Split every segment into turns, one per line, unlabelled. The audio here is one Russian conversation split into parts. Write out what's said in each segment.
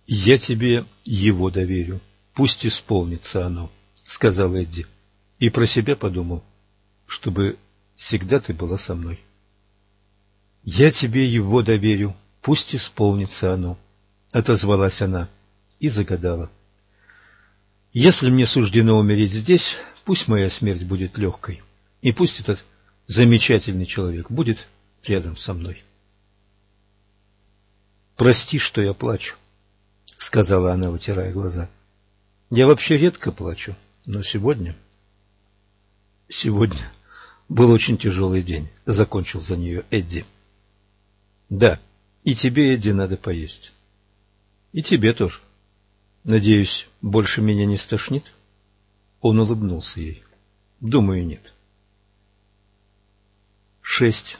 «Я тебе его доверю, пусть исполнится оно», — сказал Эдди, и про себя подумал, чтобы всегда ты была со мной. «Я тебе его доверю, пусть исполнится оно», — отозвалась она и загадала. «Если мне суждено умереть здесь, пусть моя смерть будет легкой, и пусть этот замечательный человек будет рядом со мной». «Прости, что я плачу», — сказала она, вытирая глаза. «Я вообще редко плачу, но сегодня был очень тяжелый день», — закончил за нее Эдди. «Да, и тебе, Эдди, надо поесть. И тебе тоже. Надеюсь, больше меня не стошнит?» Он улыбнулся ей. «Думаю, нет». 6.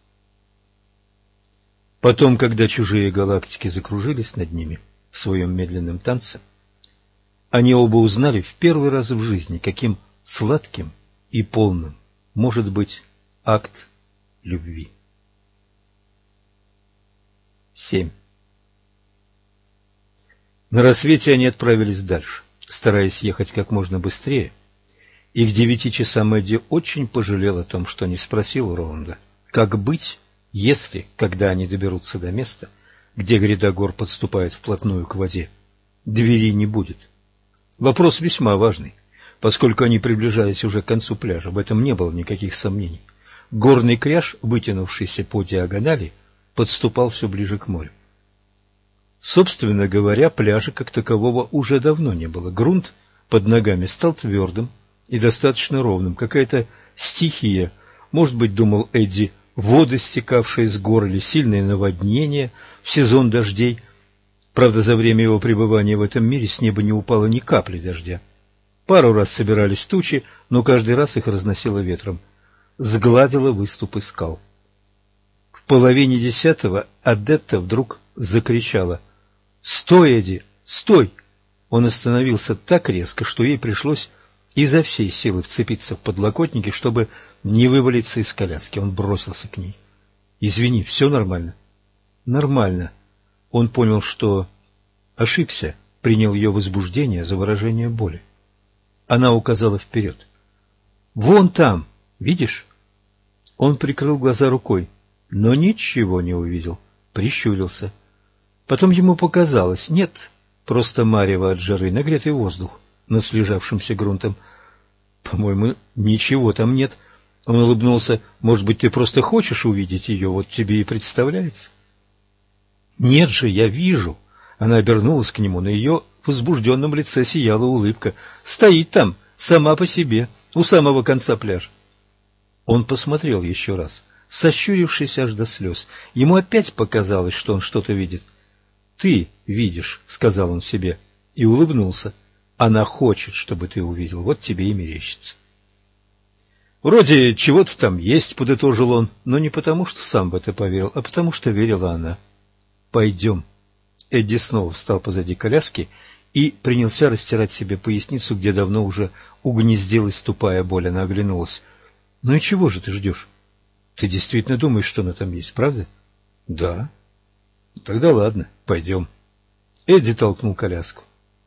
Потом, когда чужие галактики закружились над ними в своем медленном танце, они оба узнали в первый раз в жизни, каким сладким и полным может быть акт любви. 7. На рассвете они отправились дальше, стараясь ехать как можно быстрее, и к 9 часам Эдди очень пожалел о том, что не спросил у Роланда, как быть, если, когда они доберутся до места, где гряда гор подступает вплотную к воде, двери не будет. Вопрос весьма важный, поскольку они приближались уже к концу пляжа, в этом не было никаких сомнений. Горный кряж, вытянувшийся по диагонали, подступал все ближе к морю. Собственно говоря, пляжа как такового уже давно не было. Грунт под ногами стал твердым и достаточно ровным. Какая-то стихия, может быть, думал Эдди, воды, стекавшие с гор, или сильное наводнение в сезон дождей. Правда, за время его пребывания в этом мире с неба не упало ни капли дождя. Пару раз собирались тучи, но каждый раз их разносило ветром. Сгладило выступы скал. В половине 10 Адетта вдруг закричала: «Стой, Эдди, стой!» Он остановился так резко, что ей пришлось изо всей силы вцепиться в подлокотники, чтобы не вывалиться из коляски. Он бросился к ней. «Извини, все нормально?» «Нормально». Он понял, что ошибся, принял ее возбуждение за выражение боли. Она указала вперед. «Вон там, видишь?» Он прикрыл глаза рукой, но ничего не увидел, прищурился. Потом ему показалось, нет, просто марево от жары, нагретый воздух над слежавшимся грунтом. «По-моему, ничего там нет». Он улыбнулся. «Может быть, ты просто хочешь увидеть ее, вот тебе и представляется?» «Нет же, я вижу». Она обернулась к нему, на ее возбужденном лице сияла улыбка. «Стоит там, сама по себе, у самого конца пляжа». Он посмотрел еще раз, сощурившись аж до слез. Ему опять показалось, что он что-то видит. «Ты видишь», — сказал он себе, и улыбнулся. «Она хочет, чтобы ты увидел, вот тебе и мерещится». «Вроде чего-то там есть», — подытожил он, но не потому, что сам в это поверил, а потому, что верила она. «Пойдем». Эдди снова встал позади коляски и принялся растирать себе поясницу, где давно уже угнездилась тупая боль. Она оглянулась. «Ну и чего же ты ждешь? Ты действительно думаешь, что она там есть, правда?» «Да». «Тогда ладно, пойдем». Эдди толкнул коляску.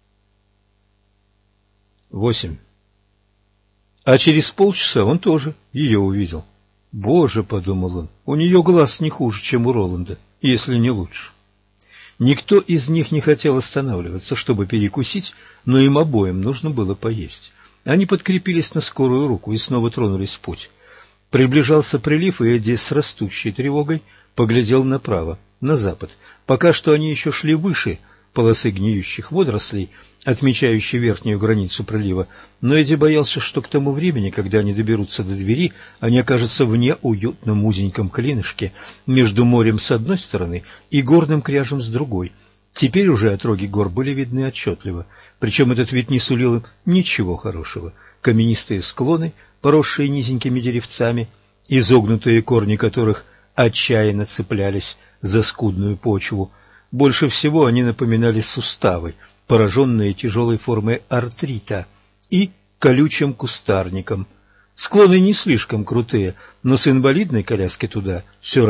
8. А через полчаса он тоже ее увидел. «Боже», — подумал он, — «у нее глаз не хуже, чем у Роланда, если не лучше». Никто из них не хотел останавливаться, чтобы перекусить, но им обоим нужно было поесть. Они подкрепились на скорую руку и снова тронулись в путь. Приближался прилив, и Эдди с растущей тревогой поглядел направо, на запад. Пока что они еще шли выше полосы гниющих водорослей, отмечающей верхнюю границу пролива, но Эдди боялся, что к тому времени, когда они доберутся до двери, они окажутся в неуютном узеньком клинышке между морем с одной стороны и горным кряжем с другой. Теперь уже отроги гор были видны отчетливо, причем этот вид не сулил им ничего хорошего. Каменистые склоны, поросшие низенькими деревцами, изогнутые корни которых отчаянно цеплялись за скудную почву. Больше всего они напоминали суставы, пораженные тяжелой формой артрита, и колючим кустарником. Склоны не слишком крутые, но с инвалидной коляской туда все равно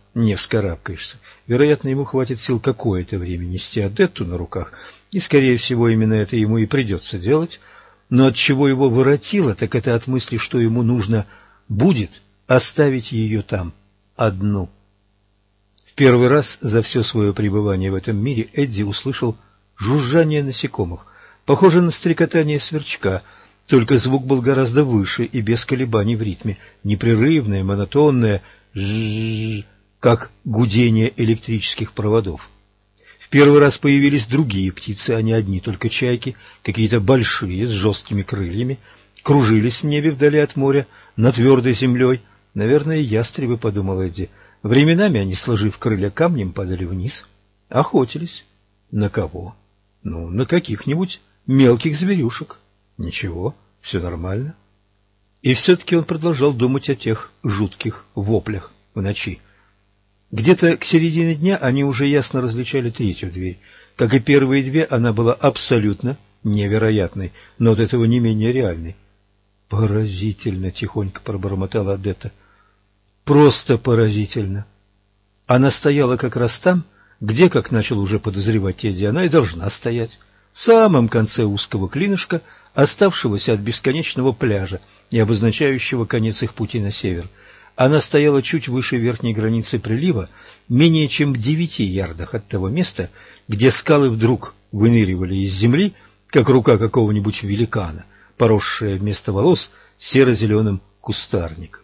не вскарабкаешься. Вероятно, ему хватит сил какое-то время нести Адетту на руках, и, скорее всего, именно это ему и придется делать. Но от чего его воротило, так это от мысли, что ему нужно будет оставить ее там одну. В первый раз за все свое пребывание в этом мире Эдди услышал жужжание насекомых, похоже на стрекотание сверчка, только звук был гораздо выше и без колебаний в ритме, непрерывное, монотонное «жжжж», как гудение электрических проводов. В первый раз появились другие птицы, а не одни только чайки, какие-то большие, с жесткими крыльями, кружились в небе вдали от моря, на твердой землей. Наверное, ястребы, подумал Эдди. Временами они, сложив крылья камнем, падали вниз, охотились. На кого? Ну, на каких-нибудь мелких зверюшек. Ничего, все нормально. И все-таки он продолжал думать о тех жутких воплях в ночи. Где-то к середине дня они уже ясно различали третью дверь. Как и первые две, она была абсолютно невероятной, но от этого не менее реальной. «Поразительно!» — тихонько пробормотала Адетта. «Просто поразительно!» Она стояла как раз там, где, как начал уже подозревать Эдди, она и должна стоять, в самом конце узкого клинышка, оставшегося от бесконечного пляжа и обозначающего конец их пути на север. Она стояла чуть выше верхней границы прилива, менее чем в 9 ярдах от того места, где скалы вдруг выныривали из земли, как рука какого-нибудь великана, поросшая вместо волос серо-зеленым кустарником.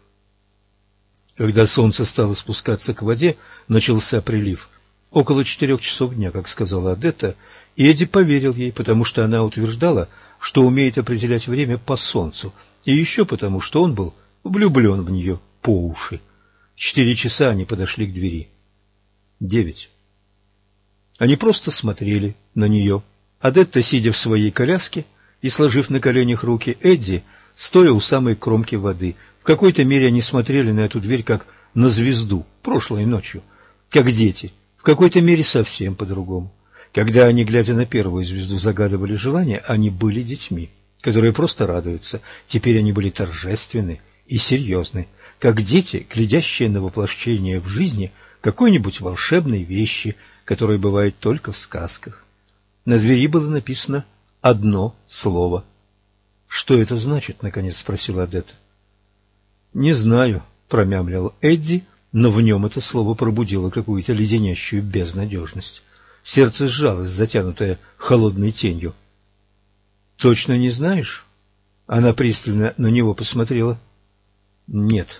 Когда солнце стало спускаться к воде, начался прилив. Около 4 часов дня, как сказала Адетта, и Эдди поверил ей, потому что она утверждала, что умеет определять время по солнцу, и еще потому, что он был влюблен в нее по уши. 4 часа они подошли к двери. 9. Они просто смотрели на нее. Адетта, сидя в своей коляске и сложив на коленях руки, Эдди, стоя у самой кромки воды. В какой-то мере они смотрели на эту дверь, как на звезду прошлой ночью, как дети, в какой-то мере совсем по-другому. Когда они, глядя на первую звезду, загадывали желание, они были детьми, которые просто радуются. Теперь они были торжественны и серьезны, как дети, глядящие на воплощение в жизни какой-нибудь волшебной вещи, которая бывает только в сказках. На двери было написано одно слово. «Что это значит?» — наконец спросила Адетта. «Не знаю», — промямлил Эдди, но в нем это слово пробудило какую-то леденящую безнадежность. Сердце сжалось, затянутое холодной тенью. «Точно не знаешь?» Она пристально на него посмотрела. «Нет».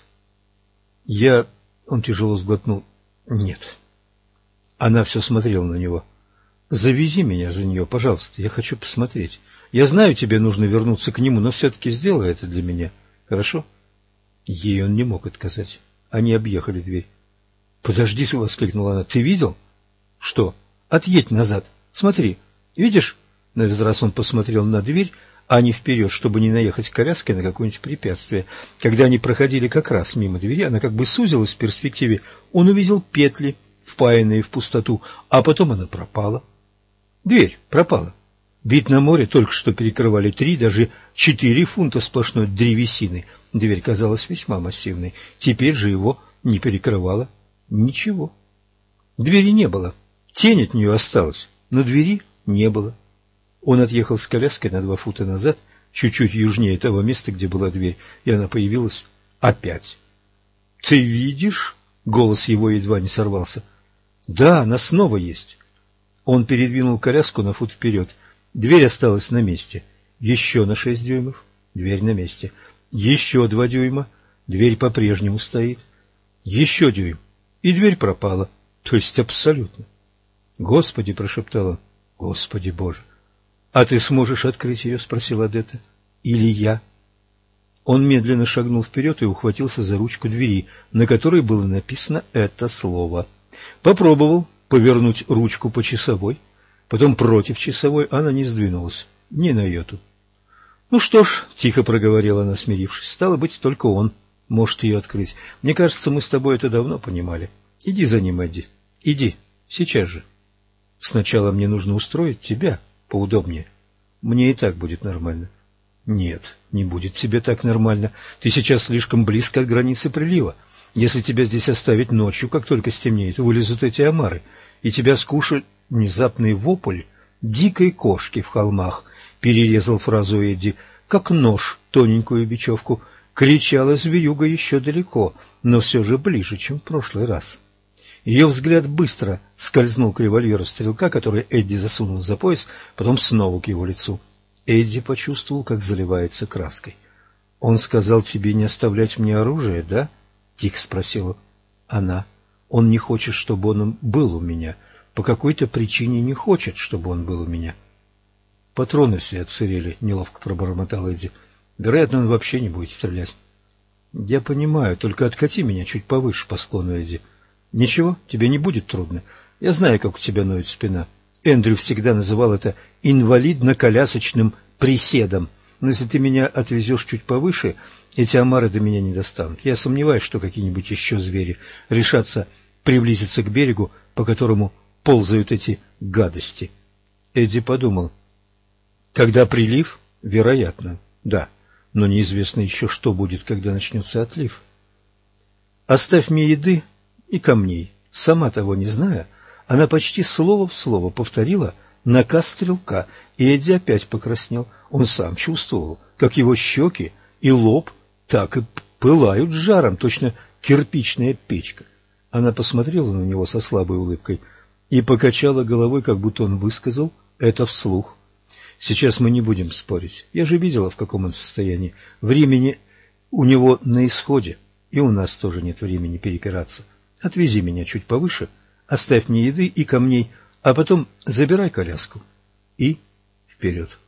Он тяжело сглотнул. «Нет». Она все смотрела на него. «Завези меня за нее, пожалуйста, я хочу посмотреть. Я знаю, тебе нужно вернуться к нему, но все-таки сделай это для меня, хорошо?» Ей он не мог отказать. Они объехали дверь. «Подожди», — воскликнула она, — «ты видел?» «Что?» «Отъедь назад. Смотри. Видишь?» На этот раз он посмотрел на дверь, а не вперед, чтобы не наехать коляской на какое-нибудь препятствие. Когда они проходили как раз мимо двери, она как бы сузилась в перспективе. Он увидел петли, впаянные в пустоту, а потом она пропала. Дверь пропала. Вид на море только что перекрывали 3, даже 4 фунта сплошной древесины. Дверь казалась весьма массивной. Теперь же его не перекрывало ничего. Двери не было. Тень от нее осталась, но двери не было. Он отъехал с коляской на 2 фута назад, чуть-чуть южнее того места, где была дверь, и она появилась опять. «Ты видишь?» — голос его едва не сорвался. «Да, она снова есть». Он передвинул коляску на фут вперед. Дверь осталась на месте. Еще на 6 дюймов. Дверь на месте. Еще 2 дюйма. Дверь по-прежнему стоит. Еще дюйм. И дверь пропала. То есть абсолютно. «Господи!» — прошептал он. «Господи Боже!» «А ты сможешь открыть ее?» — спросила Адетта. «Или я?» Он медленно шагнул вперед и ухватился за ручку двери, на которой было написано это слово. Попробовал повернуть ручку по часовой, потом против часовой, она не сдвинулась, ни на йоту. «Ну что ж», — тихо проговорила она, смирившись, — «стало быть, только он может ее открыть. Мне кажется, мы с тобой это давно понимали. Иди за ним, Эдди, иди, сейчас же. Сначала мне нужно устроить тебя поудобнее. Мне и так будет нормально». «Нет, не будет тебе так нормально. Ты сейчас слишком близко от границы прилива. Если тебя здесь оставить ночью, как только стемнеет, вылезут эти омары, и тебя скушает внезапный вопль дикой кошки в холмах, перерезал фразу Эдди, как нож тоненькую бечевку. Кричала зверюга еще далеко, но все же ближе, чем в прошлый раз. Ее взгляд быстро скользнул к револьверу стрелка, который Эдди засунул за пояс, потом снова к его лицу. Эдди почувствовал, как заливается краской. — Он сказал тебе не оставлять мне оружие, да? — тихо спросила она. — Он не хочет, чтобы он был у меня. По какой-то причине не хочет, чтобы он был у меня. — Патроны все отсырели, — неловко пробормотал Эдди. — Вероятно, он вообще не будет стрелять. — Я понимаю, только откати меня чуть повыше по склону, Эдди. — Ничего, тебе не будет трудно. Я знаю, как у тебя ноет спина. Эндрю всегда называл это инвалидно-колясочным приседом. Но если ты меня отвезешь чуть повыше, эти омары до меня не достанут. Я сомневаюсь, что какие-нибудь еще звери решатся приблизиться к берегу, по которому ползают эти гадости. Эдди подумал. Когда прилив? Вероятно, да. Но неизвестно еще, что будет, когда начнется отлив. Оставь мне еды и камней. Сама того не зная, она почти слово в слово повторила наказ стрелка, и Эдди опять покраснел. Он сам чувствовал, как его щеки и лоб так и пылают жаром, точно кирпичная печка. Она посмотрела на него со слабой улыбкой и покачала головой, как будто он высказал это вслух. «Сейчас мы не будем спорить. Я же видела, в каком он состоянии. Времени у него на исходе, и у нас тоже нет времени перепираться. Отвези меня чуть повыше, оставь мне еды и камней, а потом забирай коляску и вперед».